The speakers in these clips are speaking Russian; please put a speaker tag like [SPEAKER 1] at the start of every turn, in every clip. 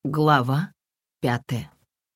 [SPEAKER 1] Глава 5.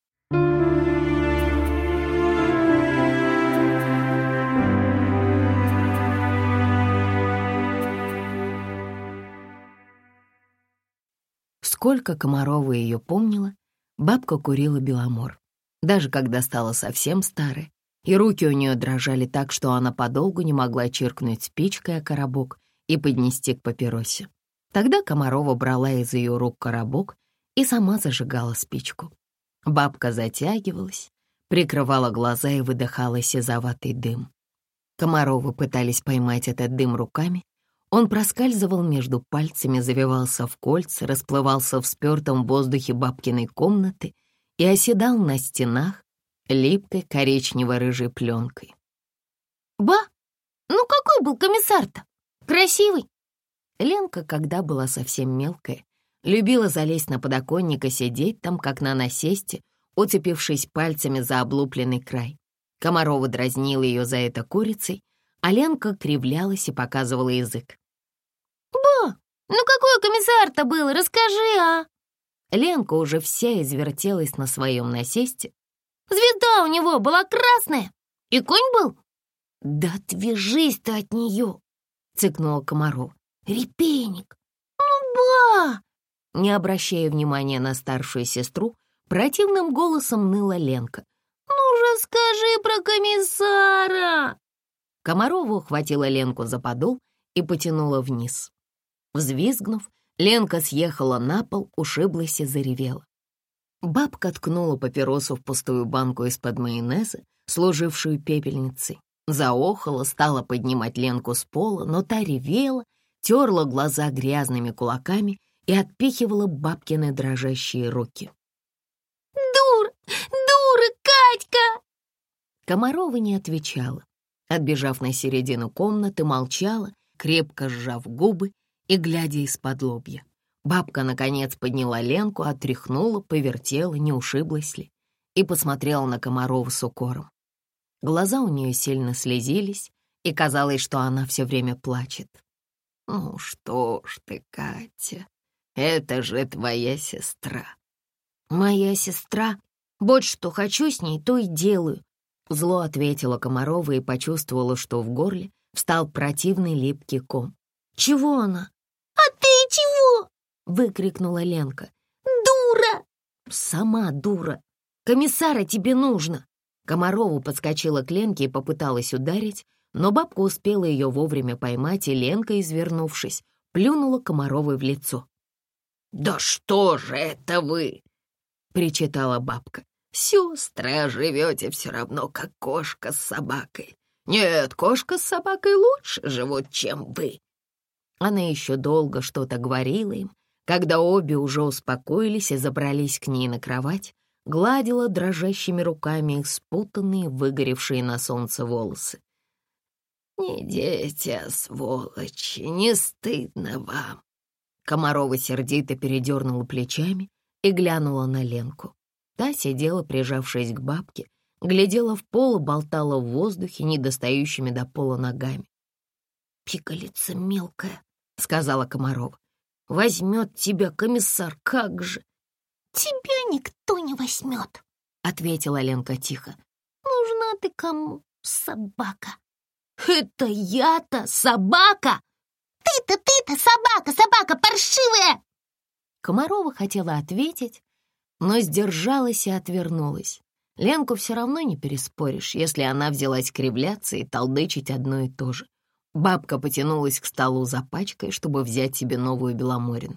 [SPEAKER 1] Сколько Комарова ее помнила, бабка курила беломор. Даже когда стала совсем старой, и руки у нее дрожали так, что она подолгу не могла чиркнуть спичкой о коробок и поднести к папиросе. Тогда Комарова брала из ее рук коробок и сама зажигала спичку. Бабка затягивалась, прикрывала глаза и выдыхала сизоватый дым. Комаровы пытались поймать этот дым руками. Он проскальзывал между пальцами, завивался в кольца, расплывался в спёртом воздухе бабкиной комнаты и оседал на стенах липкой коричнево-рыжей пленкой.
[SPEAKER 2] «Ба, ну какой был комиссар-то? Красивый!»
[SPEAKER 1] Ленка, когда была совсем мелкая, любила залезть на подоконник и сидеть там, как на насесте, уцепившись пальцами за облупленный край. Комарова дразнила ее за это курицей, а Ленка кривлялась и показывала язык.
[SPEAKER 2] «Ба, ну какой комиссар-то был? Расскажи, а!»
[SPEAKER 1] Ленка уже вся извертелась на своем насесте.
[SPEAKER 2] «Звезда у него была красная, и конь был?»
[SPEAKER 1] «Да отвяжись ты от нее!» — цыкнула Комарова. «Репейник!»
[SPEAKER 2] «Ну, ба!»
[SPEAKER 1] Не обращая внимания на старшую сестру, противным голосом ныла Ленка.
[SPEAKER 2] «Ну же скажи про комиссара!»
[SPEAKER 1] Комарова ухватила Ленку за подол и потянула вниз. Взвизгнув, Ленка съехала на пол, ушиблась и заревела. Бабка ткнула папиросу в пустую банку из-под майонеза, служившую пепельницей. Заохала, стала поднимать Ленку с пола, но та ревела, терла глаза грязными кулаками и отпихивала бабкины дрожащие руки.
[SPEAKER 2] «Дура! Дура, Катька!»
[SPEAKER 1] Комарова не отвечала. Отбежав на середину комнаты, молчала, крепко сжав губы и глядя из-под лобья. Бабка, наконец, подняла Ленку, отряхнула, повертела, не ушиблась ли, и посмотрела на Комарову с укором. Глаза у нее сильно слезились, и казалось, что она все время плачет. «Ну что ж ты, Катя, это же твоя сестра». «Моя сестра? Будь что хочу с ней, то и делаю», — зло ответила Комарова и почувствовала, что в горле встал противный липкий ком. «Чего она?»
[SPEAKER 2] «А ты чего?»
[SPEAKER 1] — выкрикнула Ленка.
[SPEAKER 2] «Дура!»
[SPEAKER 1] «Сама дура! Комиссара тебе нужно!» Комарова подскочила к Ленке и попыталась ударить, но бабка успела ее вовремя поймать, и Ленка, извернувшись, плюнула Комаровой в лицо. «Да что же это вы!» — причитала бабка. «Сестры, а живете все равно, как кошка с собакой. Нет, кошка с собакой лучше живут, чем вы». Она еще долго что-то говорила им, когда обе уже успокоились и забрались к ней на кровать, гладила дрожащими руками их спутанные, выгоревшие на солнце волосы. «Не дети, а сволочи, не стыдно вам!» Комарова сердито передернула плечами и глянула на Ленку. Та сидела, прижавшись к бабке, глядела в пол и болтала в воздухе, недостающими до пола ногами. «Пигалица мелкая», — сказала Комарова. «Возьмет тебя комиссар, как же!»
[SPEAKER 2] «Тебя никто не возьмет»,
[SPEAKER 1] — ответила Ленка тихо.
[SPEAKER 2] «Нужна ты кому, собака?»
[SPEAKER 1] «Это я-то собака!»
[SPEAKER 2] Ты-то, собака паршивая!»
[SPEAKER 1] Комарова хотела ответить, но сдержалась и отвернулась. Ленку все равно не переспоришь, если она взялась кривляться и толдычить одно и то же. Бабка потянулась к столу за пачкой, чтобы взять себе новую беломорину.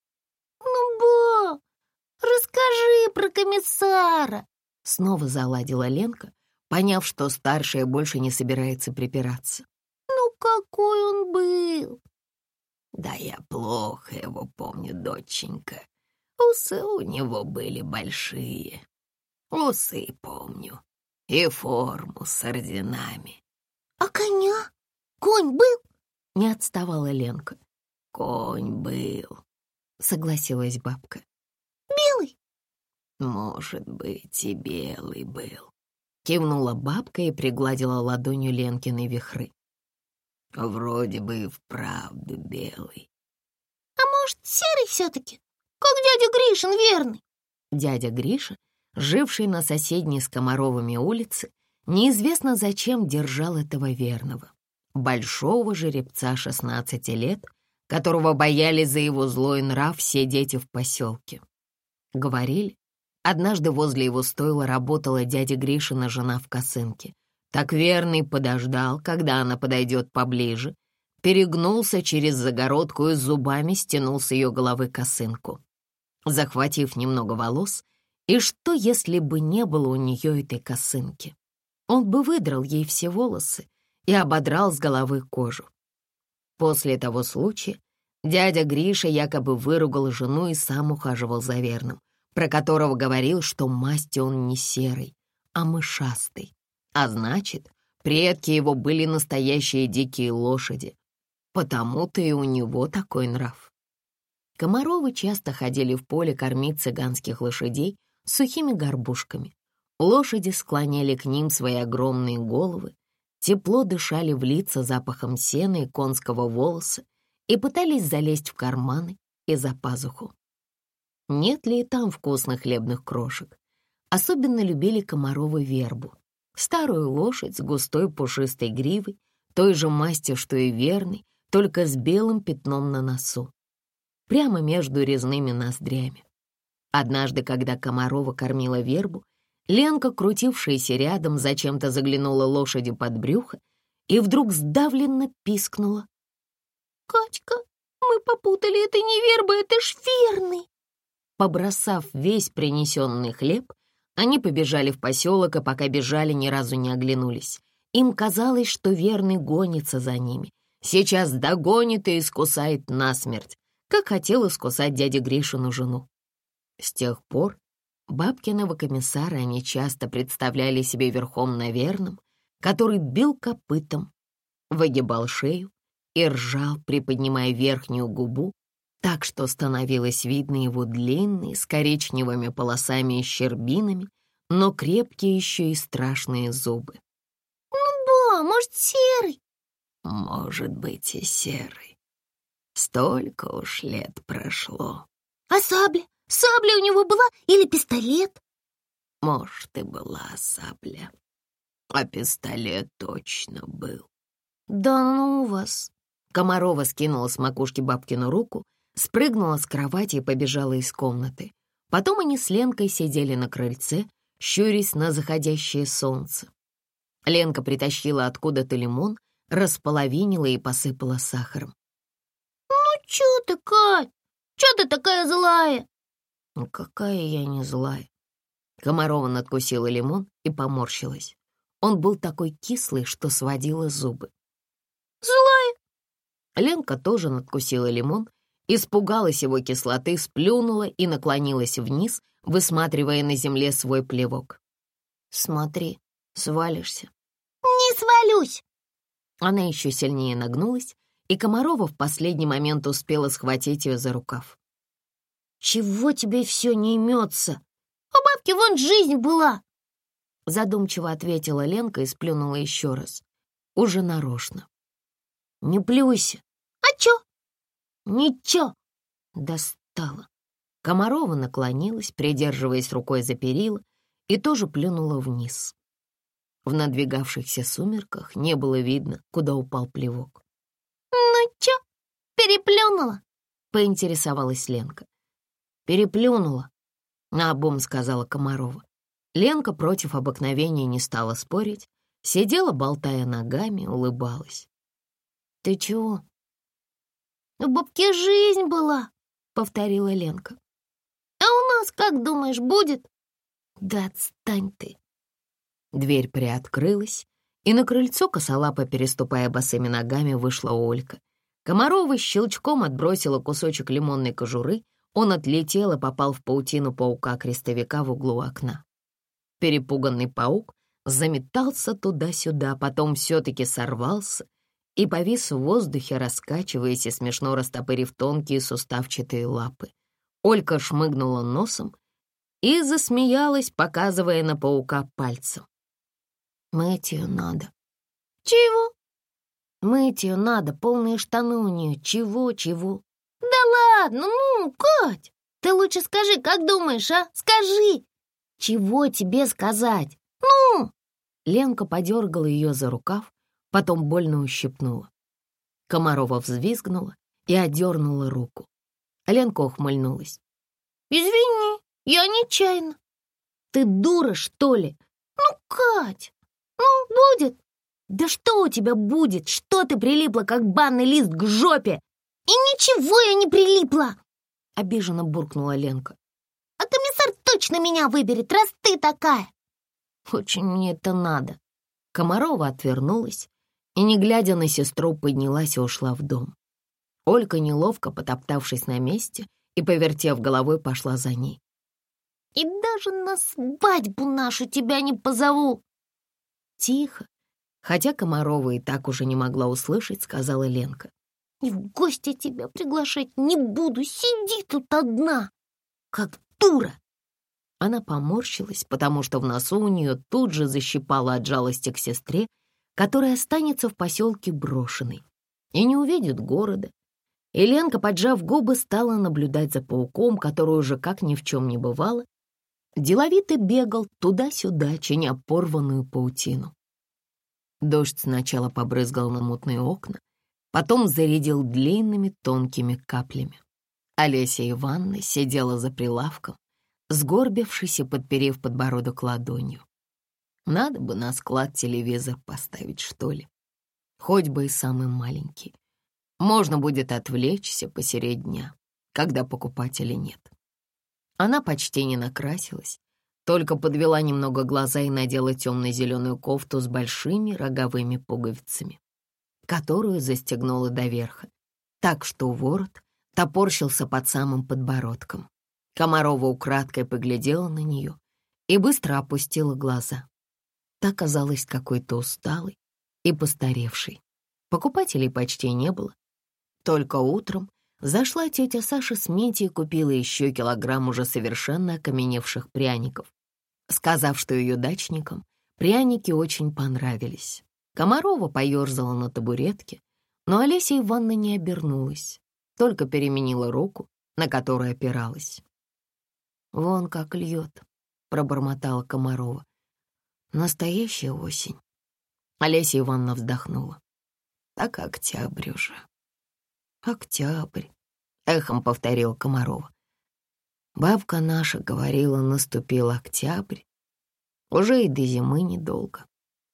[SPEAKER 2] «Ну, ба, расскажи про комиссара!»
[SPEAKER 1] Снова заладила Ленка, поняв, что старшая больше не собирается припираться.
[SPEAKER 2] «Ну, какой он был!»
[SPEAKER 1] «Да я плохо его помню, доченька. Усы у него были большие. Усы помню. И форму с орденами».
[SPEAKER 2] «А коня? Конь был?»
[SPEAKER 1] — не отставала Ленка. «Конь был», — согласилась бабка.
[SPEAKER 2] «Белый?»
[SPEAKER 1] «Может быть, и белый был», — кивнула бабка и пригладила ладонью Ленкины вихры. «Вроде бы и вправду белый».
[SPEAKER 2] «А может, серый все-таки? как дядя Гришин верный».
[SPEAKER 1] Дядя Гриша, живший на соседней с Комаровыми улице, неизвестно зачем держал этого верного, большого жеребца 16 лет, которого боялись за его злой нрав все дети в поселке. Говорили, однажды возле его стойла работала дядя Гришина жена в косынке. Так верный подождал, когда она подойдет поближе, перегнулся через загородку и зубами стянул с ее головы косынку, захватив немного волос. И что, если бы не было у нее этой косынки? Он бы выдрал ей все волосы и ободрал с головы кожу. После того случая дядя Гриша якобы выругал жену и сам ухаживал за верным, про которого говорил, что масти он не серый, а мышастый. А значит, предки его были настоящие дикие лошади. Потому-то и у него такой нрав. Комаровы часто ходили в поле кормить цыганских лошадей сухими горбушками. Лошади склоняли к ним свои огромные головы, тепло дышали в лица запахом сена и конского волоса и пытались залезть в карманы и за пазуху. Нет ли и там вкусных хлебных крошек? Особенно любили Комаровы вербу, старую лошадь с густой пушистой гривой, той же масти, что и верный, только с белым пятном на носу, прямо между резными ноздрями. Однажды, когда Комарова кормила вербу, Ленка, крутившаяся рядом, зачем-то заглянула лошади под брюхо и вдруг сдавленно пискнула.
[SPEAKER 2] «Катька, мы попутали, это не верба, это ж верный!»
[SPEAKER 1] Побросав весь принесенный хлеб, они побежали в поселок, и пока бежали, ни разу не оглянулись. Им казалось, что верный гонится за ними. Сейчас догонит и искусает насмерть, как хотел искусать дядя Гришину жену. С тех пор бабкиного комиссара они часто представляли себе верхом на верном, который бил копытом, выгибал шею и ржал, приподнимая верхнюю губу, так что становилось видно его длинные, с коричневыми полосами и щербинами, но крепкие еще и страшные зубы.
[SPEAKER 2] «Ну, может, серый?»
[SPEAKER 1] «Может быть, и серый. Столько уж лет прошло».
[SPEAKER 2] «А сабля? Сабля у него была или пистолет?»
[SPEAKER 1] «Может, и была сабля, а пистолет точно был».
[SPEAKER 2] «Да ну вас!»
[SPEAKER 1] Комарова скинула с макушки бабкину руку, спрыгнула с кровати и побежала из комнаты. Потом они с Ленкой сидели на крыльце, щурясь на заходящее солнце. Ленка притащила откуда-то лимон, располовинила и посыпала сахаром.
[SPEAKER 2] «Ну чё ты, Кать? Чё ты такая злая?»
[SPEAKER 1] «Ну какая я не злая». Комарова надкусила лимон и поморщилась. Он был такой кислый, что сводила зубы.
[SPEAKER 2] «Злая?»
[SPEAKER 1] Ленка тоже надкусила лимон, испугалась его кислоты, сплюнула и наклонилась вниз, высматривая на земле свой плевок. «Смотри, свалишься».
[SPEAKER 2] «Не свалюсь!»
[SPEAKER 1] Она еще сильнее нагнулась, и Комарова в последний момент успела схватить ее за рукав. «Чего тебе все не имется?»
[SPEAKER 2] «У бабки вон жизнь была!»
[SPEAKER 1] Задумчиво ответила Ленка и сплюнула еще раз. Уже нарочно. «Не плюйся!»
[SPEAKER 2] «А чё?»
[SPEAKER 1] «Ничего!» Достала. Комарова наклонилась, придерживаясь рукой за перила, и тоже плюнула вниз. В надвигавшихся сумерках не было видно, куда упал плевок.
[SPEAKER 2] «Ну чё, переплюнула?»
[SPEAKER 1] — поинтересовалась Ленка. «Переплюнула», — наобум сказала Комарова. Ленка против обыкновения не стала спорить, сидела, болтая ногами, улыбалась. «Ты чего?»
[SPEAKER 2] «У бабки жизнь была», — повторила Ленка. «А у нас, как думаешь, будет?»
[SPEAKER 1] «Да отстань ты!» Дверь приоткрылась, и на крыльцо, косолапо переступая босыми ногами, вышла Олька. Комарова щелчком отбросила кусочек лимонной кожуры, он отлетел и попал в паутину паука-крестовика в углу окна. Перепуганный паук заметался туда-сюда, потом все-таки сорвался и повис в воздухе, раскачиваясь и смешно растопырив тонкие суставчатые лапы. Олька шмыгнула носом и засмеялась, показывая на паука пальцем. «Мыть ее надо».
[SPEAKER 2] «Чего?»
[SPEAKER 1] «Мыть ее надо, полные штаны у нее. Чего?»
[SPEAKER 2] «Да ладно, ну, Кать!» Ты лучше скажи, как думаешь, а? Скажи!» «Чего тебе сказать?» «Ну!»
[SPEAKER 1] Ленка подергала ее за рукав, потом больно ущипнула. Комарова взвизгнула и отдернула руку. Ленка ухмыльнулась.
[SPEAKER 2] «Извини, я нечаянно».
[SPEAKER 1] «Ты дура, что ли?»
[SPEAKER 2] «Ну, Кать, ну, будет».
[SPEAKER 1] «Да что у тебя будет? Что ты прилипла, как банный лист к жопе?»
[SPEAKER 2] «И ничего я не прилипла!»
[SPEAKER 1] — обиженно буркнула Ленка.
[SPEAKER 2] «А комиссар точно меня выберет, раз ты такая!»
[SPEAKER 1] «Очень мне это надо». Комарова отвернулась и, не глядя на сестру, поднялась и ушла в дом. Ольга, неловко потоптавшись на месте и, повертев головой, пошла за ней.
[SPEAKER 2] «И даже на свадьбу нашу тебя не позову!»
[SPEAKER 1] «Тихо!» Хотя Комарова и так уже не могла услышать, сказала Ленка.
[SPEAKER 2] «И в гости тебя приглашать не буду, сиди тут одна, как дура!»
[SPEAKER 1] Она поморщилась, потому что в носу у нее тут же защипало от жалости к сестре, которая останется в поселке брошенной и не увидит города. И Ленка, поджав губы, стала наблюдать за пауком, который уже, как ни в чем не бывало, деловито бегал туда-сюда, чиня порванную паутину. Дождь сначала побрызгал на мутные окна, потом зарядил длинными тонкими каплями. Олеся Ивановна сидела за прилавком, сгорбившись и подперев подбородок ладонью. Надо бы на склад телевизор поставить, что ли. Хоть бы и самый маленький. Можно будет отвлечься посередь дня, когда покупателей нет. Она почти не накрасилась, только подвела немного глаза и надела темно-зеленую кофту с большими роговыми пуговицами, которую застегнула до верха, так что ворот топорщился под самым подбородком. Комарова украдкой поглядела на нее и быстро опустила глаза. Та казалась какой-то усталой и постаревшей. Покупателей почти не было. Только утром зашла тетя Саша с Митей и купила еще килограмм уже совершенно окаменевших пряников, сказав, что ее дачникам пряники очень понравились. Комарова поерзала на табуретке, но Олеся Ивановна не обернулась, только переменила руку, на которую опиралась. «Вон как льет», — пробормотала Комарова. «Настоящая осень». Олеся Ивановна вздохнула. «Так октябрь уже». «Октябрь», — эхом повторила Комарова. «Бабка наша говорила, наступил октябрь. Уже и до зимы недолго».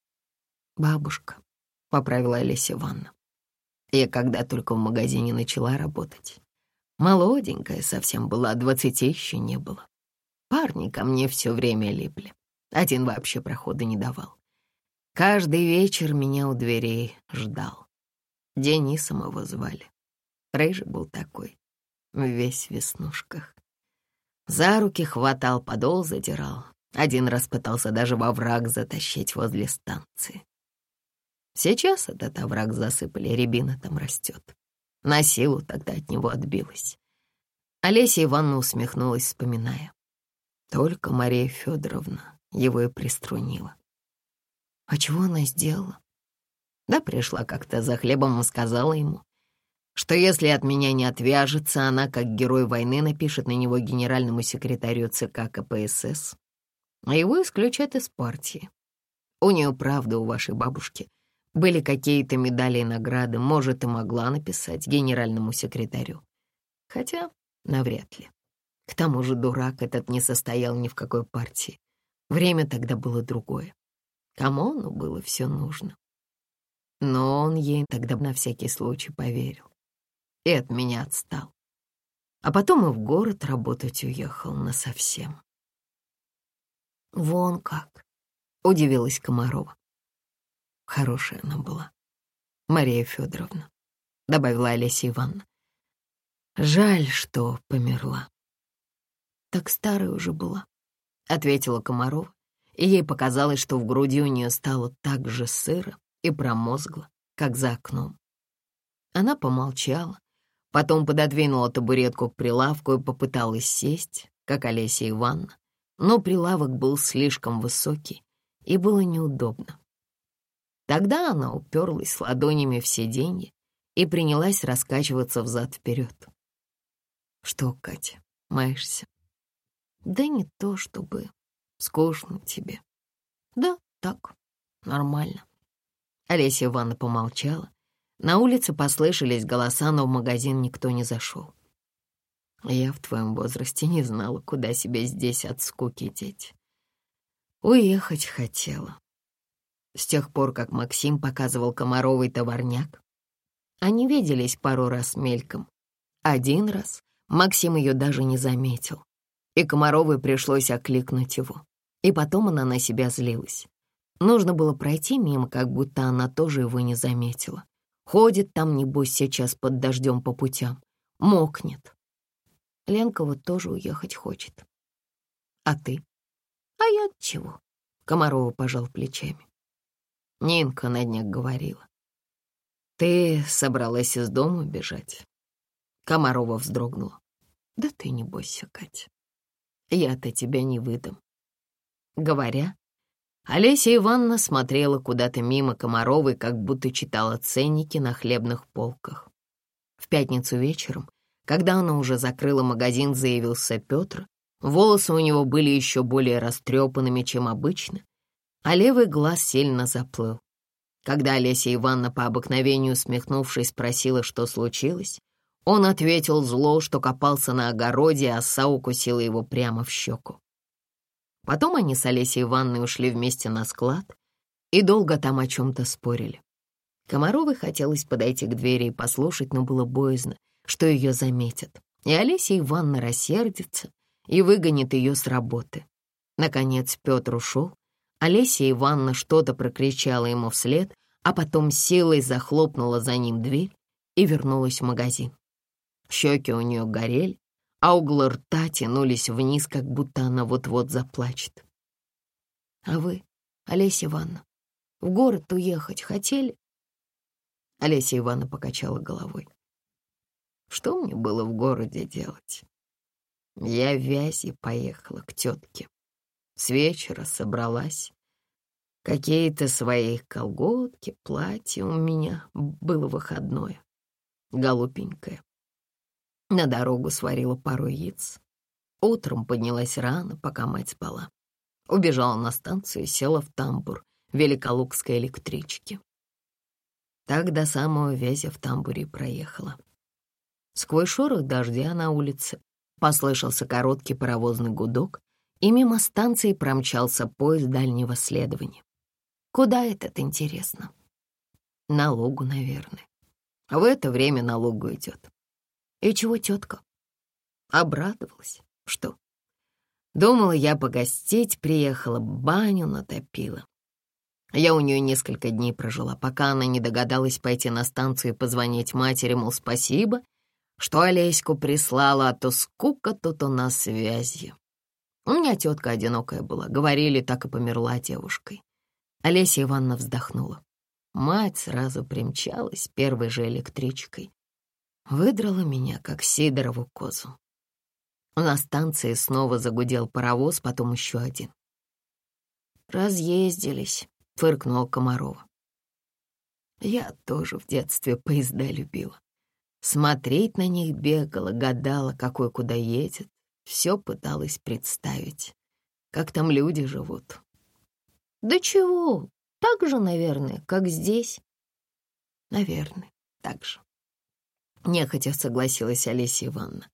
[SPEAKER 1] «Бабушка», — поправила Олеся Ивановна. «Я когда только в магазине начала работать. Молоденькая совсем была, 20 еще не было. Парни ко мне все время липли. Один вообще прохода не давал. Каждый вечер меня у дверей ждал. Денисом его звали. Рыжий был такой, весь в веснушках. За руки хватал, подол задирал. Один раз пытался даже во овраг затащить возле станции. Сейчас этот овраг засыпали, рябина там растет. На силу тогда от него отбилась. Олеся Ивановна усмехнулась, вспоминая. Только Мария Федоровна его и приструнила. А чего она сделала? Да пришла как-то за хлебом и сказала ему, что если от меня не отвяжется, она, как герой войны, напишет на него генеральному секретарю ЦК КПСС, а его исключат из партии. У нее, правда, у вашей бабушки были какие-то медали и награды, может, и могла написать генеральному секретарю. Хотя навряд ли. К тому же дурак этот не состоял ни в какой партии. Время тогда было другое. Кому оно было все нужно? Но он ей тогда на всякий случай поверил и от меня отстал. А потом и в город работать уехал насовсем. «Вон как!» — удивилась Комарова. Хорошая она была, Мария Федоровна, — добавила Олеся Ивановна. Жаль, что померла. Так старая уже была, — ответила Комарова, и ей показалось, что в груди у нее стало так же сыро и промозгло, как за окном. Она помолчала, потом пододвинула табуретку к прилавку и попыталась сесть, как Олеся Ивановна, но прилавок был слишком высокий, и было неудобно. Тогда она уперлась ладонями в сиденье и принялась раскачиваться взад-вперед. «Что, Катя, Маешься? Да не то чтобы скучно тебе. Да, так, нормально. Олеся Ивановна помолчала. На улице послышались голоса, но в магазин никто не зашел. Я в твоем возрасте не знала, куда себя здесь от скуки деть. Уехать хотела. С тех пор, как Максим показывал Комаровой товарняк, они виделись пару раз мельком. Один раз Максим ее даже не заметил, и Комаровой пришлось окликнуть его. И потом она на себя злилась. Нужно было пройти мимо, как будто она тоже его не заметила. Ходит там, небось, сейчас под дождем по путям. Мокнет. Ленка вот тоже уехать хочет. А ты? А я от чего? Комарова пожал плечами. Нинка на днях говорила. Ты собралась из дома бежать? Комарова вздрогнула. Да ты не бойся, Катя. Я-то тебя не выдам. Говоря, Олеся Ивановна смотрела куда-то мимо Комаровой, как будто читала ценники на хлебных полках. В пятницу вечером, когда она уже закрыла магазин, заявился Петр. Волосы у него были еще более растрепанными, чем обычно, а левый глаз сильно заплыл. Когда Олеся Ивановна по обыкновению, усмехнувшись, спросила, что случилось, он ответил зло, что копался на огороде, а оса укусила его прямо в щеку. Потом они с Олесей Ивановной ушли вместе на склад и долго там о чем-то спорили. Комаровой хотелось подойти к двери и послушать, но было боязно, что ее заметят, и Олеся Ивановна рассердится и выгонит ее с работы. Наконец Петр ушел, Олеся Ивановна что-то прокричала ему вслед, а потом силой захлопнула за ним дверь и вернулась в магазин. Щеки у нее горели, а углы рта тянулись вниз, как будто она вот-вот заплачет. «А вы, Олеся Ивановна, в город уехать хотели?» Олеся Ивановна покачала головой. «Что мне было в городе делать? Я в Вязи поехала к тетке. С вечера собралась. Какие-то свои колготки, платье у меня. Было выходное. Голубенькое. На дорогу сварила пару яиц. Утром поднялась рано, пока мать спала. Убежала на станцию и села в тамбур великолукской электрички. Так до самого Вязя в тамбуре проехала. Сквозь шорох дождя на улице послышался короткий паровозный гудок, и мимо станции промчался поезд дальнего следования. Куда этот, интересно? На Лугу, наверное. В это время на Лугу идет. И чего тетка? Обрадовалась. Что? Думала, я погостить приехала, баню натопила. Я у нее несколько дней прожила, пока она не догадалась пойти на станцию и позвонить матери, мол, спасибо, что Олеську прислала, а то скука тут у нас связью. У меня тетка одинокая была, говорили, так и померла девушкой. Олеся Ивановна вздохнула. Мать сразу примчалась первой же электричкой. Выдрала меня, как Сидорову козу. На станции снова загудел паровоз, потом еще один. «Разъездились», — фыркнула Комарова. Я тоже в детстве поезда любила. Смотреть на них бегала, гадала, какой куда едет. Все пыталась представить, как там люди живут. Да чего, так же, наверное, как здесь. Наверное, так же. Нехотя согласилась Олеся Ивановна.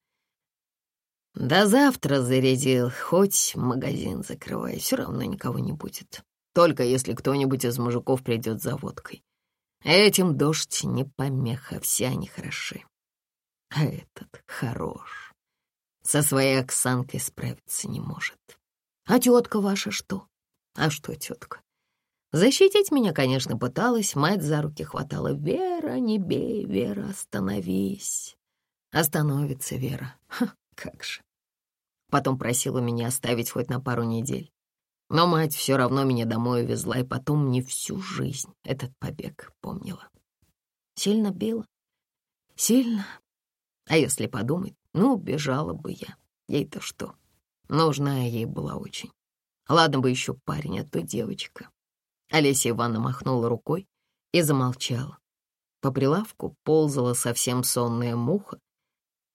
[SPEAKER 1] До завтра зарядил, хоть магазин закрывай, все равно никого не будет. Только если кто-нибудь из мужиков придет за водкой. Этим дождь не помеха, все они хороши. А этот хорош. Со своей Оксанкой справиться не может. А тетка ваша что? А что тетка? Защитить меня, конечно, пыталась, мать за руки хватала. Вера, не бей, Вера, остановись. Остановится Вера. Ха, как же. Потом просила меня оставить хоть на пару недель. Но мать все равно меня домой увезла, и потом мне всю жизнь этот побег помнила. Сильно била? Сильно. А если подумать, ну, бежала бы я. Ей-то что? Нужна я ей была очень. Ладно бы еще парень, а то девочка. Олеся Ивановна махнула рукой и замолчала. По прилавку ползала совсем сонная муха.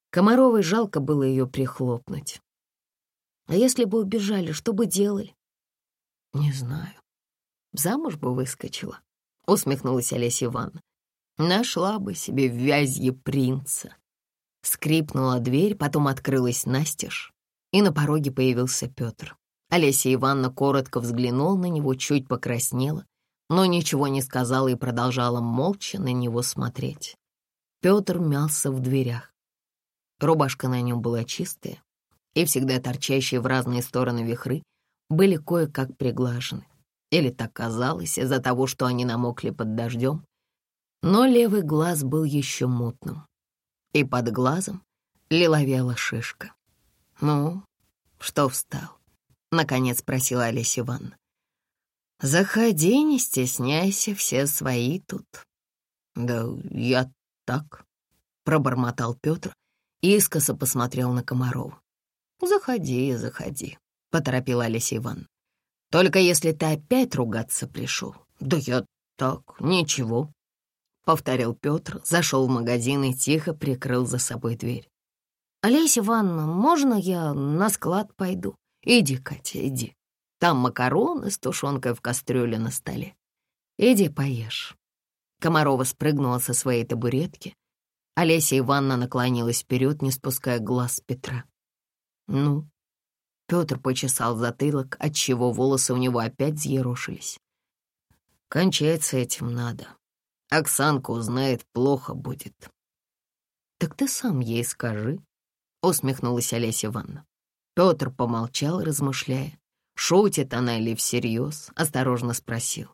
[SPEAKER 1] Комаровой жалко было ее прихлопнуть. А если бы убежали, что бы делали? Не знаю. Замуж бы выскочила, усмехнулась Олеся Ивановна. Нашла бы себе в Вязье принца. Скрипнула дверь, потом открылась настежь, и на пороге появился Петр. Олеся Ивановна коротко взглянула на него, чуть покраснела, но ничего не сказала и продолжала молча на него смотреть. Петр мялся в дверях. Рубашка на нем была чистая, и всегда торчащие в разные стороны вихры были кое-как приглажены. Или так казалось из-за того, что они намокли под дождем. Но левый глаз был еще мутным, и под глазом лиловела шишка. «Ну, что встал?» — наконец спросила Олеся Ивановна. «Заходи, не стесняйся, все свои тут». «Да я так», — пробормотал Петр и искоса посмотрел на Комарова. «Заходи, заходи», — поторопила Олеся Ивановна. «Только если ты опять ругаться пришел». «Да я так, ничего», — повторил Петр, зашел в магазин и тихо прикрыл за собой дверь. «Олеся Ивановна, можно я на склад пойду?» «Иди, Катя, иди. Там макароны с тушенкой в кастрюле на столе. Иди поешь». Комарова спрыгнула со своей табуретки. Олеся Ивановна наклонилась вперед, не спуская глаз с Петра. «Ну?» Петр почесал затылок, отчего волосы у него опять взъерошились. «Кончать с этим надо. Оксанка узнает, плохо будет». «Так ты сам ей скажи», — усмехнулась Олеся Ивановна. Петр помолчал, размышляя, шутит она или всерьез, осторожно спросил.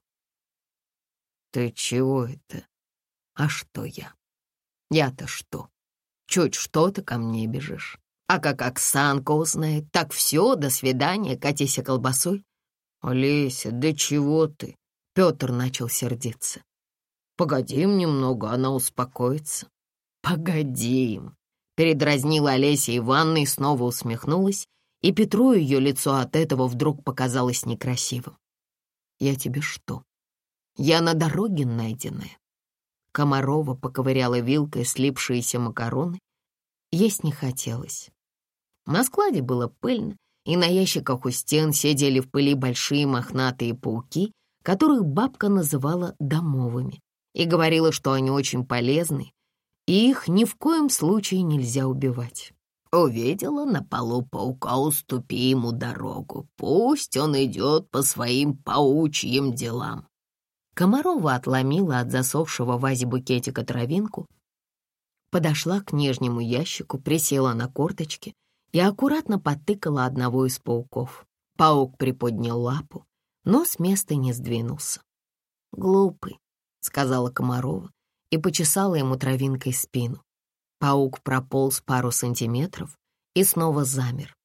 [SPEAKER 1] «Ты чего это? А что я? Я-то что? Чуть что ты ко мне бежишь? А как Оксанка узнает, так все, до свидания, катися колбасой». «Олеся, да чего ты?» Петр начал сердиться. «Погодим немного, она успокоится». «Погодим», — передразнила Олеся Ивановна и снова усмехнулась, и Петру ее лицо от этого вдруг показалось некрасивым. «Я тебе что? Я на дороге найденная». Комарова поковыряла вилкой слипшиеся макароны. Есть не хотелось. На складе было пыльно, и на ящиках у стен сидели в пыли большие мохнатые пауки, которых бабка называла домовыми, и говорила, что они очень полезны, и их ни в коем случае нельзя убивать. «Увидела на полу паука, уступи ему дорогу, пусть он идет по своим паучьим делам». Комарова отломила от засохшего в вазе букетика травинку, подошла к нижнему ящику, присела на корточки и аккуратно потыкала одного из пауков. Паук приподнял лапу, но с места не сдвинулся. «Глупый», — сказала Комарова и почесала ему травинкой спину. Паук прополз пару сантиметров и снова замер.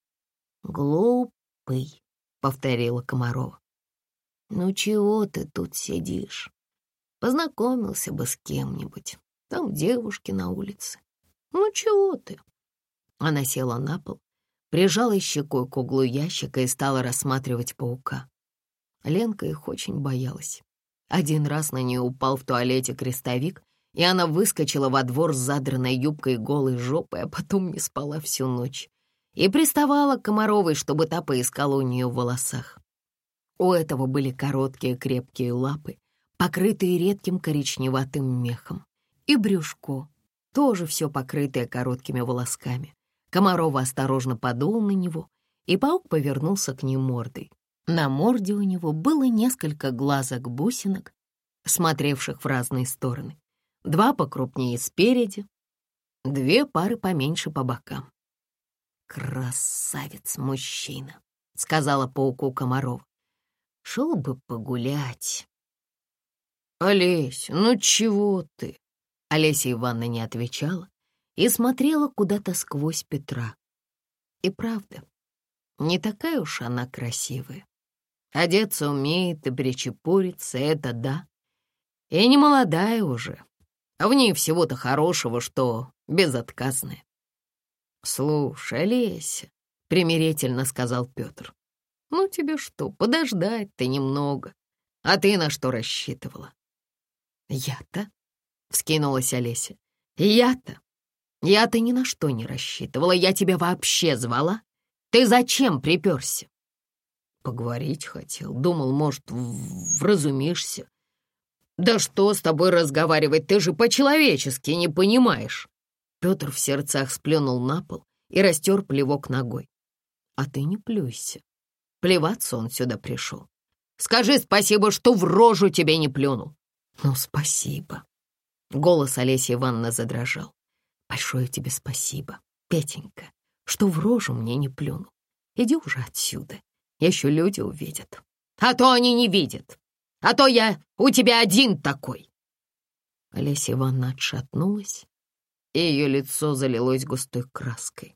[SPEAKER 1] «Глупый», — повторила Комарова. «Ну чего ты тут сидишь? Познакомился бы с кем-нибудь. Там девушки на улице. Ну чего ты?» Она села на пол, прижала щекой к углу ящика и стала рассматривать паука. Ленка их очень боялась. Один раз на нее упал в туалете крестовик, и она выскочила во двор с задранной юбкой и голой жопой, а потом не спала всю ночь. И приставала к Комаровой, чтобы та поискала у нее в волосах. У этого были короткие крепкие лапы, покрытые редким коричневатым мехом. И брюшко, тоже все покрытое короткими волосками. Комарова осторожно подула на него, и паук повернулся к ней мордой. На морде у него было несколько глазок-бусинок, смотревших в разные стороны. 2 покрупнее спереди, 2 пары поменьше по бокам. «Красавец-мужчина», — сказала пауку Комарова. «Шел бы погулять». «Олесь, ну чего ты?» Олеся Ивановна не отвечала и смотрела куда-то сквозь Петра. И правда, не такая уж она красивая. Одеться умеет и причепуриться, это да. И не молодая уже. А в ней всего-то хорошего, что безотказная. «Слушай, Олеся», — примирительно сказал Петр, «ну тебе что, подождать-то немного. А ты на что рассчитывала?» «Я-то?» — вскинулась Олеся. «Я-то? Я-то ни на что не рассчитывала, я тебя вообще звала. Ты зачем приперся? Поговорить хотел, думал, может, вразумишься. Да что с тобой разговаривать, ты же по-человечески не понимаешь. Петр в сердцах сплюнул на пол и растер плевок ногой. А ты не плюйся. Плеваться он сюда пришел. Скажи спасибо, что в рожу тебе не плюнул. Ну, спасибо. Голос Олеси Ивановны задрожал. Большое тебе спасибо, Петенька, что в рожу мне не плюнул. Иди уже отсюда, еще люди увидят. А то они не видят, а то я у тебя один такой. Олеся Ивановна отшатнулась, и ее лицо залилось густой краской.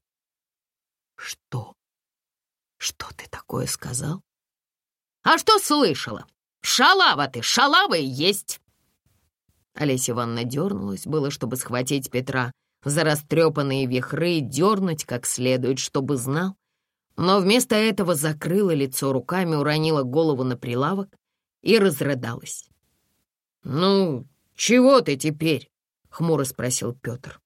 [SPEAKER 1] Что? Что ты такое сказал? А что слышала? Шалава ты, шалава и есть. Олеся Ивановна дернулась, было, чтобы схватить Петра за растрепанные вихры и дернуть как следует, чтобы знал, но вместо этого закрыла лицо руками, уронила голову на прилавок и разрыдалась. «Ну, чего ты теперь?» — хмуро спросил Петр.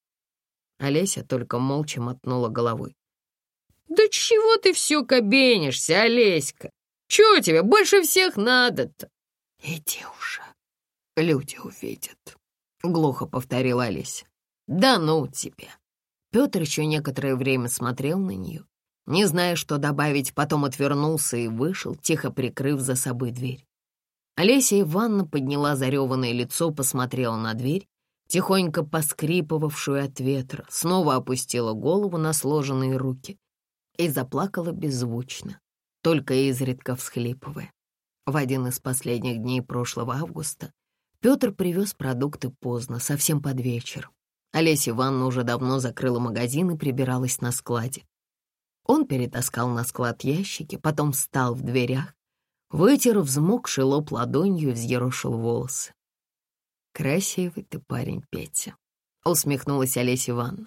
[SPEAKER 1] Олеся только молча мотнула головой. «Да чего ты все кабенишься, Олеська? Чего тебе больше всех надо-то?» «Иди уже, люди увидят», — глухо повторила Олеся. «Да ну тебя!» Петр еще некоторое время смотрел на нее, не зная, что добавить, потом отвернулся и вышел, тихо прикрыв за собой дверь. Олеся Ивановна подняла зареванное лицо, посмотрела на дверь, тихонько поскрипывавшую от ветра, снова опустила голову на сложенные руки и заплакала беззвучно, только изредка всхлипывая. В один из последних дней прошлого августа Петр привез продукты поздно, совсем под вечер. Олеся Ивановна уже давно закрыла магазин и прибиралась на складе. Он перетаскал на склад ящики, потом встал в дверях, вытер взмокший лоб ладонью и взъерошил волосы. «Красивый ты парень, Петя», — усмехнулась Олеся Ивановна.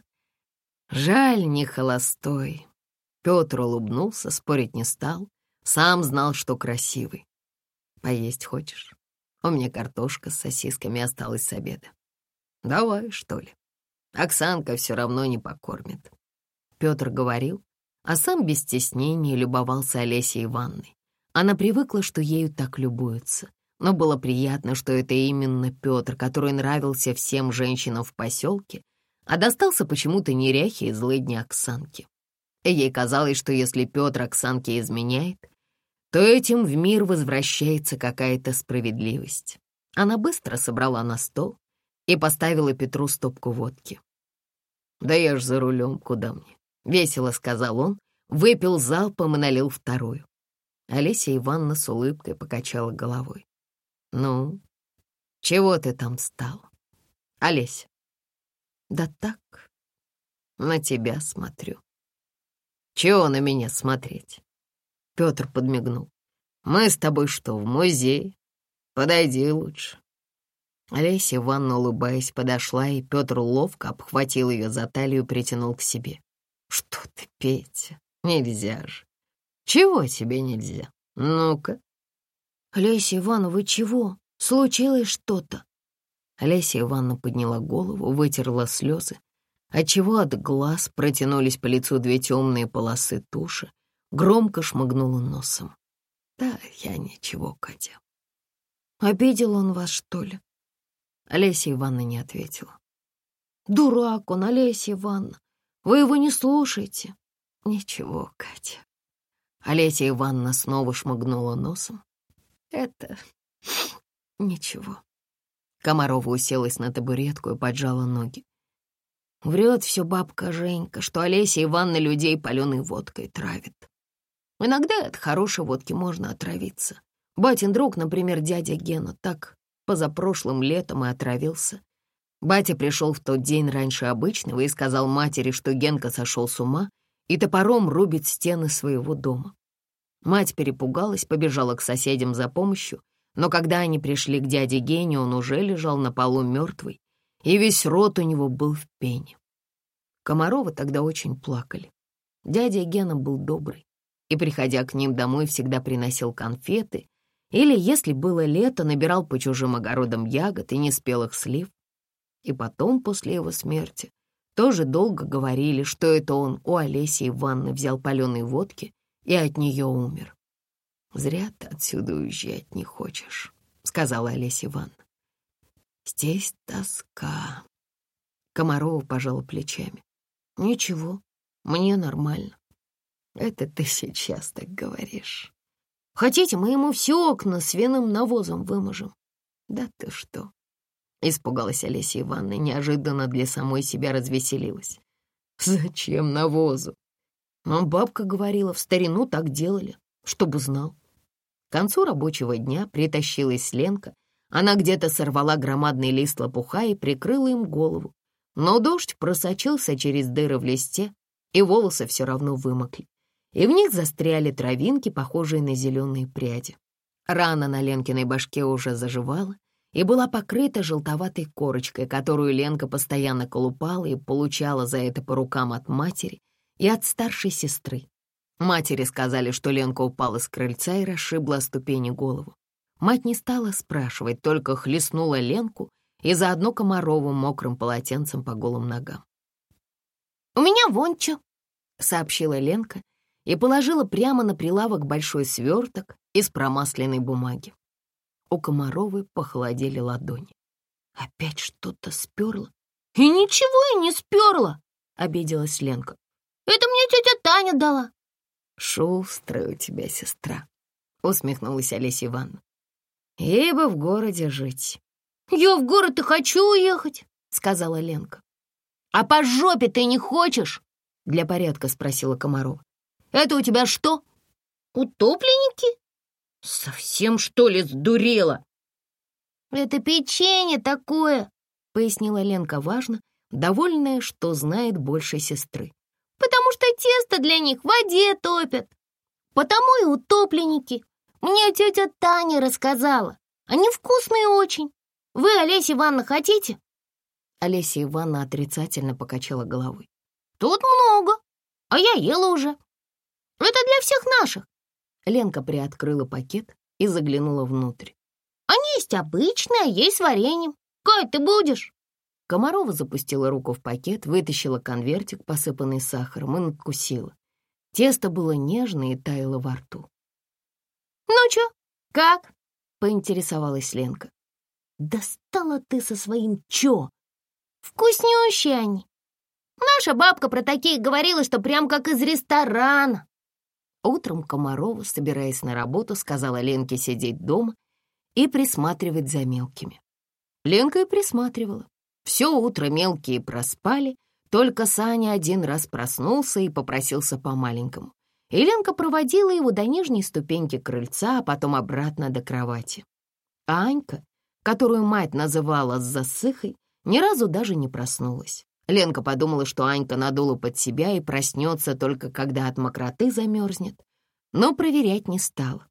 [SPEAKER 1] «Жаль, не холостой». Петр улыбнулся, спорить не стал, сам знал, что красивый. «Поесть хочешь? У меня картошка с сосисками осталась с обеда. Давай, что ли? Оксанка все равно не покормит». Петр говорил, а сам без стеснения любовался Олесей Ивановной. Она привыкла, что ею так любуются, но было приятно, что это именно Петр, который нравился всем женщинам в поселке, а достался почему-то неряхе и злыдне Оксанке. И ей казалось, что если Петр Оксанке изменяет, то этим в мир возвращается какая-то справедливость. Она быстро собрала на стол и поставила Петру стопку водки. «Да я ж за рулем, куда мне?» — весело сказал он, выпил залпом и налил вторую. Олеся Ивановна с улыбкой покачала головой. «Ну, чего ты там стала, Олеся?» «Да так, на тебя смотрю». «Чего на меня смотреть?» Петр подмигнул. «Мы с тобой что, в музее? Подойди лучше». Олеся Ивановна, улыбаясь, подошла, и Петр ловко обхватил ее за талию и притянул к себе. «Что ты, Петя, нельзя же». «Чего тебе нельзя? Ну-ка».
[SPEAKER 2] «Олеся Ивановна, вы чего? Случилось что-то?»
[SPEAKER 1] Олеся Ивановна подняла голову, вытерла слезы, отчего от глаз протянулись по лицу две темные полосы туши, громко шмыгнула носом. «Да я ничего, Катя».
[SPEAKER 2] «Обидел он вас, что ли?»
[SPEAKER 1] Олеся Ивановна не ответила.
[SPEAKER 2] «Дурак он, Олеся Ивановна, вы его не слушайте».
[SPEAKER 1] «Ничего, Катя». Олеся Ивановна снова шмыгнула носом. «Это ничего». Комарова уселась на табуретку и поджала ноги. Врет все бабка Женька, что Олеся Ивановна людей паленой водкой травит. Иногда от хорошей водки можно отравиться. Батин друг, например, дядя Гена, так позапрошлым летом и отравился. Батя пришел в тот день раньше обычного и сказал матери, что Генка сошел с ума и топором рубит стены своего дома. Мать перепугалась, побежала к соседям за помощью, но когда они пришли к дяде Гене, он уже лежал на полу мертвый, и весь рот у него был в пене. Комаровы тогда очень плакали. Дядя Гена был добрый, и, приходя к ним домой, всегда приносил конфеты или, если было лето, набирал по чужим огородам ягод и неспелых слив. И потом, после его смерти, Тоже долго говорили, что это он у Олеси Ивановны взял паленой водки и от нее умер. «Зря ты отсюда уезжать не хочешь», — сказала Олеся Ивановна. «Здесь тоска». Комарова пожала плечами. «Ничего, мне нормально». «Это ты сейчас так говоришь. Хотите, мы ему все окна свиным навозом выможем?» «Да ты что!» — испугалась Олеся Ивановна, неожиданно для самой себя развеселилась. «Зачем навозу?» Но бабка говорила, в старину так делали, чтобы знал. К концу рабочего дня притащилась Ленка. Она где-то сорвала громадный лист лопуха и прикрыла им голову. Но дождь просочился через дыры в листе, и волосы все равно вымокли. И в них застряли травинки, похожие на зеленые пряди. Рана на Ленкиной башке уже заживала и была покрыта желтоватой корочкой, которую Ленка постоянно колупала и получала за это по рукам от матери и от старшей сестры. Матери сказали, что Ленка упала с крыльца и расшибла о ступени голову. Мать не стала спрашивать, только хлестнула Ленку и заодно Комаровым мокрым полотенцем по голым ногам.
[SPEAKER 2] «У меня вон чё»,
[SPEAKER 1] — сообщила Ленка и положила прямо на прилавок большой сверток из промасленной бумаги. У Комаровой похолодели ладони. Опять что-то сперло.
[SPEAKER 2] «И ничего я не сперла»,
[SPEAKER 1] — обиделась Ленка.
[SPEAKER 2] «Это мне тетя Таня дала».
[SPEAKER 1] «Шустрая у тебя сестра», — усмехнулась Олеся Ивановна. «Ей бы в городе жить».
[SPEAKER 2] «Я в город и хочу уехать», — сказала Ленка.
[SPEAKER 1] «А по жопе ты не хочешь?» — для порядка спросила Комарова. «Это у тебя что?»
[SPEAKER 2] «Утопленники?»
[SPEAKER 1] «Совсем, что ли, сдурела?»
[SPEAKER 2] «Это печенье такое», — пояснила Ленка важно, довольная, что знает больше сестры. «Потому что тесто для них в воде топят. Потому и утопленники. Мне тетя Таня рассказала. Они вкусные очень. Вы, Олеся Ивановна, хотите?»
[SPEAKER 1] Олеся Ивановна отрицательно покачала головой.
[SPEAKER 2] «Тут много, а я ела уже. Это для всех наших».
[SPEAKER 1] Ленка приоткрыла пакет и заглянула внутрь.
[SPEAKER 2] «Они есть обычные, а есть с вареньем. Кать, ты будешь?»
[SPEAKER 1] Комарова запустила руку в пакет, вытащила конвертик, посыпанный сахаром, и надкусила. Тесто было нежное и таяло во рту.
[SPEAKER 2] «Ну чё, как?»
[SPEAKER 1] — поинтересовалась Ленка.
[SPEAKER 2] «Достала ты со своим чё? Вкуснющие они. Наша бабка про такие говорила, что прям как из ресторана».
[SPEAKER 1] Утром Комарова, собираясь на работу, сказала Ленке сидеть дома и присматривать за мелкими. Ленка и присматривала. Все утро мелкие проспали, только Саня один раз проснулся и попросился по-маленькому. И Ленка проводила его до нижней ступеньки крыльца, а потом обратно до кровати. А Анька, которую мать называла засыхой, ни разу даже не проснулась. Ленка подумала, что Анька надула под себя и проснется только когда от мокроты замерзнет, но проверять не стала.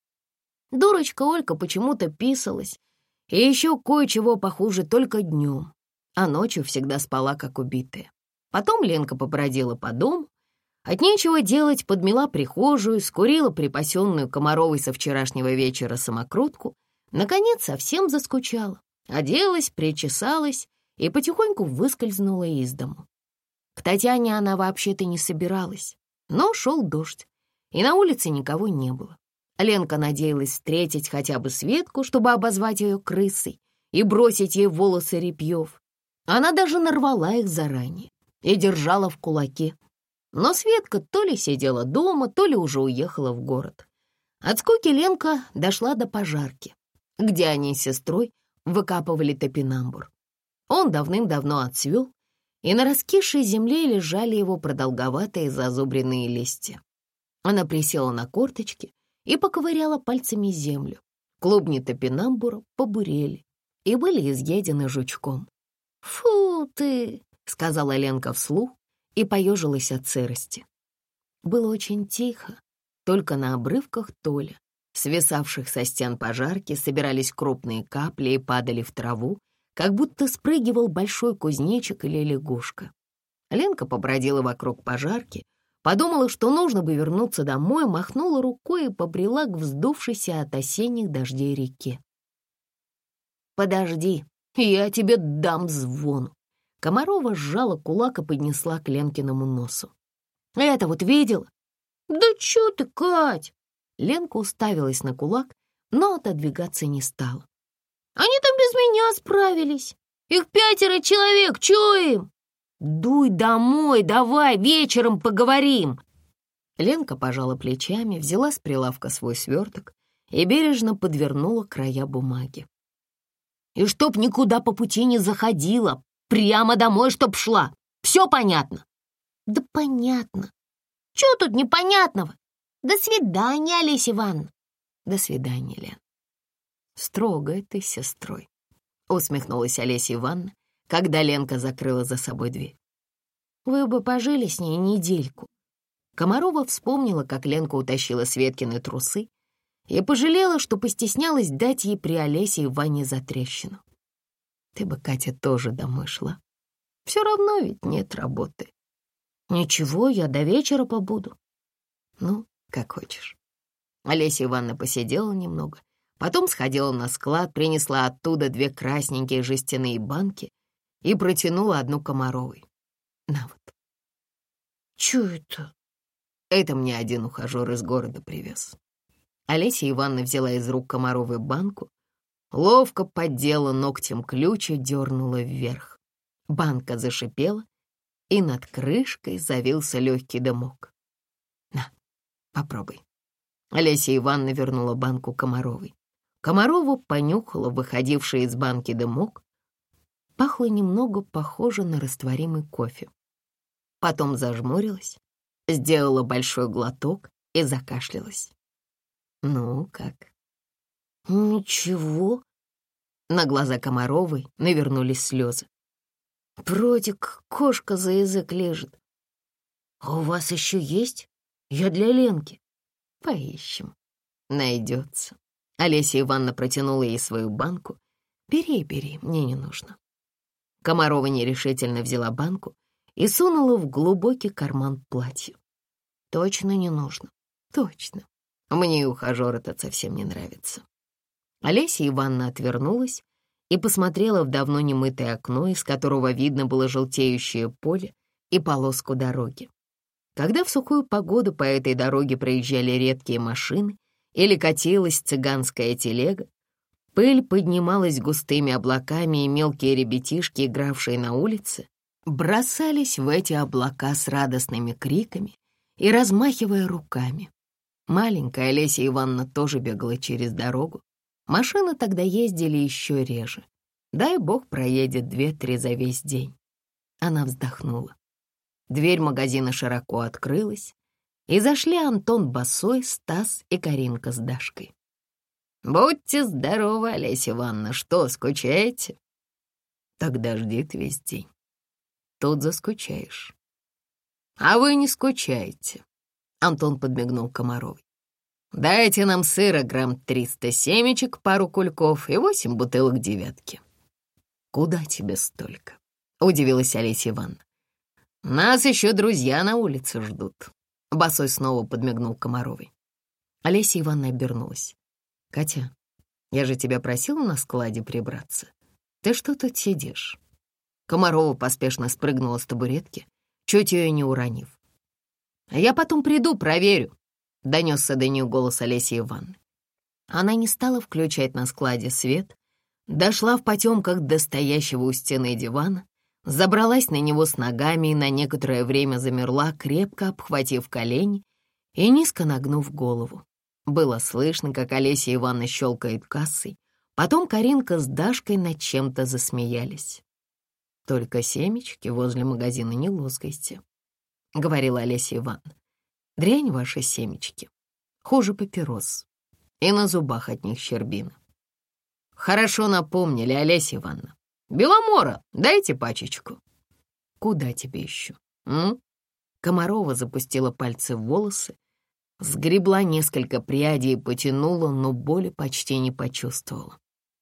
[SPEAKER 1] Дурочка Олька почему-то писалась, и еще кое-чего похуже только днем, а ночью всегда спала, как убитая. Потом Ленка побродила по дому, от нечего делать подмела прихожую, скурила припасенную Комаровой со вчерашнего вечера самокрутку, наконец совсем заскучала, оделась, причесалась и потихоньку выскользнула из дому. К Татьяне она вообще-то не собиралась, но шел дождь, и на улице никого не было. Ленка надеялась встретить хотя бы Светку, чтобы обозвать ее крысой и бросить ей в волосы репьев. Она даже нарвала их заранее и держала в кулаке. Но Светка то ли сидела дома, то ли уже уехала в город. От скуки Ленка дошла до пожарки, где они с сестрой выкапывали топинамбур. Он давным-давно отцвел, и на раскисшей земле лежали его продолговатые зазубренные листья. Она присела на корточки и поковыряла пальцами землю. Клубни топинамбура побурели и были изъедены жучком.
[SPEAKER 2] «Фу ты!» —
[SPEAKER 1] сказала Ленка вслух и поежилась от сырости. Было очень тихо, только на обрывках толя, свисавших со стен пожарки, собирались крупные капли и падали в траву, как будто спрыгивал большой кузнечик или лягушка. Ленка побродила вокруг пожарки, подумала, что нужно бы вернуться домой, махнула рукой и побрела к вздувшейся от осенних дождей реке. «Подожди, я тебе дам звону!» Комарова сжала кулак и поднесла к Ленкиному носу.
[SPEAKER 2] «Это вот видела?» «Да чё ты, Кать?»
[SPEAKER 1] Ленка уставилась на кулак, но отодвигаться не стала.
[SPEAKER 2] «Они там без меня справились. Их 5 человек, чё им?»
[SPEAKER 1] «Дуй домой, давай, вечером поговорим!» Ленка пожала плечами, взяла с прилавка свой сверток и бережно подвернула края бумаги. «И чтоб никуда по пути не заходила, прямо домой чтоб шла. Все понятно?»
[SPEAKER 2] «Да понятно. Чё тут непонятного? До свидания, Олеся Ивановна».
[SPEAKER 1] «До свидания, Лен». «Строгая ты с сестрой», — усмехнулась Олеся Ивановна, когда Ленка закрыла за собой дверь. «Вы бы пожили с ней недельку». Комарова вспомнила, как Ленка утащила Светкины трусы и пожалела, что постеснялась дать ей при Олесе Ивановне затрещину. «Ты бы, Катя, тоже домой шла. Все равно ведь нет работы». «Ничего, я до вечера побуду». «Ну, как хочешь». Олеся Ивановна посидела немного, потом сходила на склад, принесла оттуда 2 красненькие жестяные банки и протянула одну Комаровой. «На вот».
[SPEAKER 2] «Чё это?»
[SPEAKER 1] «Это мне один ухажер из города привез». Олеся Ивановна взяла из рук Комаровой банку, ловко поддела ногтем ключ и дернула вверх. Банка зашипела, и над крышкой завился легкий дымок. «На, попробуй». Олеся Ивановна вернула банку Комаровой. Комарова понюхала выходивший из банки дымок. Пахло немного похоже на растворимый кофе. Потом зажмурилась, сделала большой глоток и закашлялась. «Ну, как?»
[SPEAKER 2] «Ничего».
[SPEAKER 1] На глаза Комаровой навернулись слезы.
[SPEAKER 2] «Вроде как кошка за язык лежит. А у вас еще есть? Я для Ленки».
[SPEAKER 1] «Поищем. Найдется». Олеся Ивановна протянула ей свою банку. «Бери, бери, мне не нужно». Комарова нерешительно взяла банку и сунула в глубокий карман платья.
[SPEAKER 2] «Точно не нужно?»
[SPEAKER 1] «Точно. Мне и ухажер этот совсем не нравится». Олеся Ивановна отвернулась и посмотрела в давно немытое окно, из которого видно было желтеющее поле и полоску дороги. Когда в сухую погоду по этой дороге проезжали редкие машины или катилась цыганская телега, пыль поднималась густыми облаками, и мелкие ребятишки, игравшие на улице, бросались в эти облака с радостными криками и размахивая руками. Маленькая Олеся Ивановна тоже бегала через дорогу. Машины тогда ездили еще реже. Дай бог проедет 2-3 за весь день. Она вздохнула. Дверь магазина широко открылась, и зашли Антон босой, Стас и Каринка с Дашкой. «Будьте здоровы, Олеся Ивановна, что, скучаете?» «Тогда жди ты весь день. Тут заскучаешь». «А вы не скучаете», — Антон подмигнул Комаровой. «Дайте нам сыра грамм 300, семечек, пару кульков и 8 бутылок девятки». «Куда тебе столько?» — удивилась Олеся Ивановна. «Нас еще друзья на улице ждут». Босой снова подмигнул Комаровой. Олеся Ивановна обернулась. «Катя, я же тебя просила на складе прибраться. Ты что тут сидишь?» Комарова поспешно спрыгнула с табуретки, чуть ее не уронив. «Я потом приду, проверю», — донесся до нее голос Олеси Ивановны. Она не стала включать на складе свет, дошла в потемках до стоящего у стены дивана, забралась на него с ногами и на некоторое время замерла, крепко обхватив колени и низко нагнув голову. Было слышно, как Олеся Ивановна щелкает кассой, потом Каринка с Дашкой над чем-то засмеялись. «Только семечки возле магазина не лоскайте», — говорила Олеся Ивановна. «Дрянь ваши семечки, хуже папирос, и на зубах от них щербина». «Хорошо напомнили, Олеся Ивановна. Беломора, дайте пачечку». «Куда тебе еще?» Комарова запустила пальцы в волосы, сгребла несколько прядей и потянула, но боли почти не почувствовала.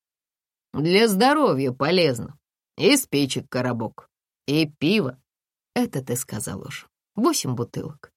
[SPEAKER 1] «Для здоровья полезно. И спичек коробок, и пиво». «Это ты сказал уже. 8 бутылок».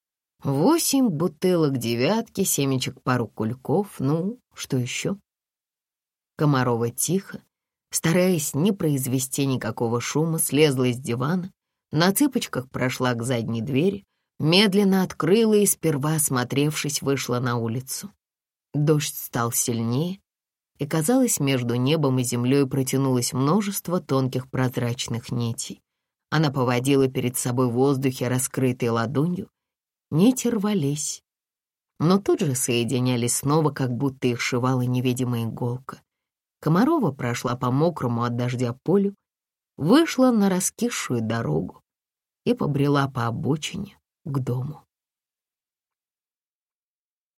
[SPEAKER 1] 8 бутылок девятки, семечек пару кульков. Ну, что еще?» Комарова тихо, Стараясь не произвести никакого шума, слезла с дивана, на цыпочках прошла к задней двери, медленно открыла и, сперва осмотревшись, вышла на улицу. Дождь стал сильнее, и, казалось, между небом и землей протянулось множество тонких прозрачных нитей. Она поводила перед собой в воздухе, раскрытой ладонью. Нити рвались, но тут же соединялись снова, как будто их сшивала невидимая иголка. Комарова прошла по мокрому от дождя полю, вышла на раскисшую дорогу и побрела по обочине к дому.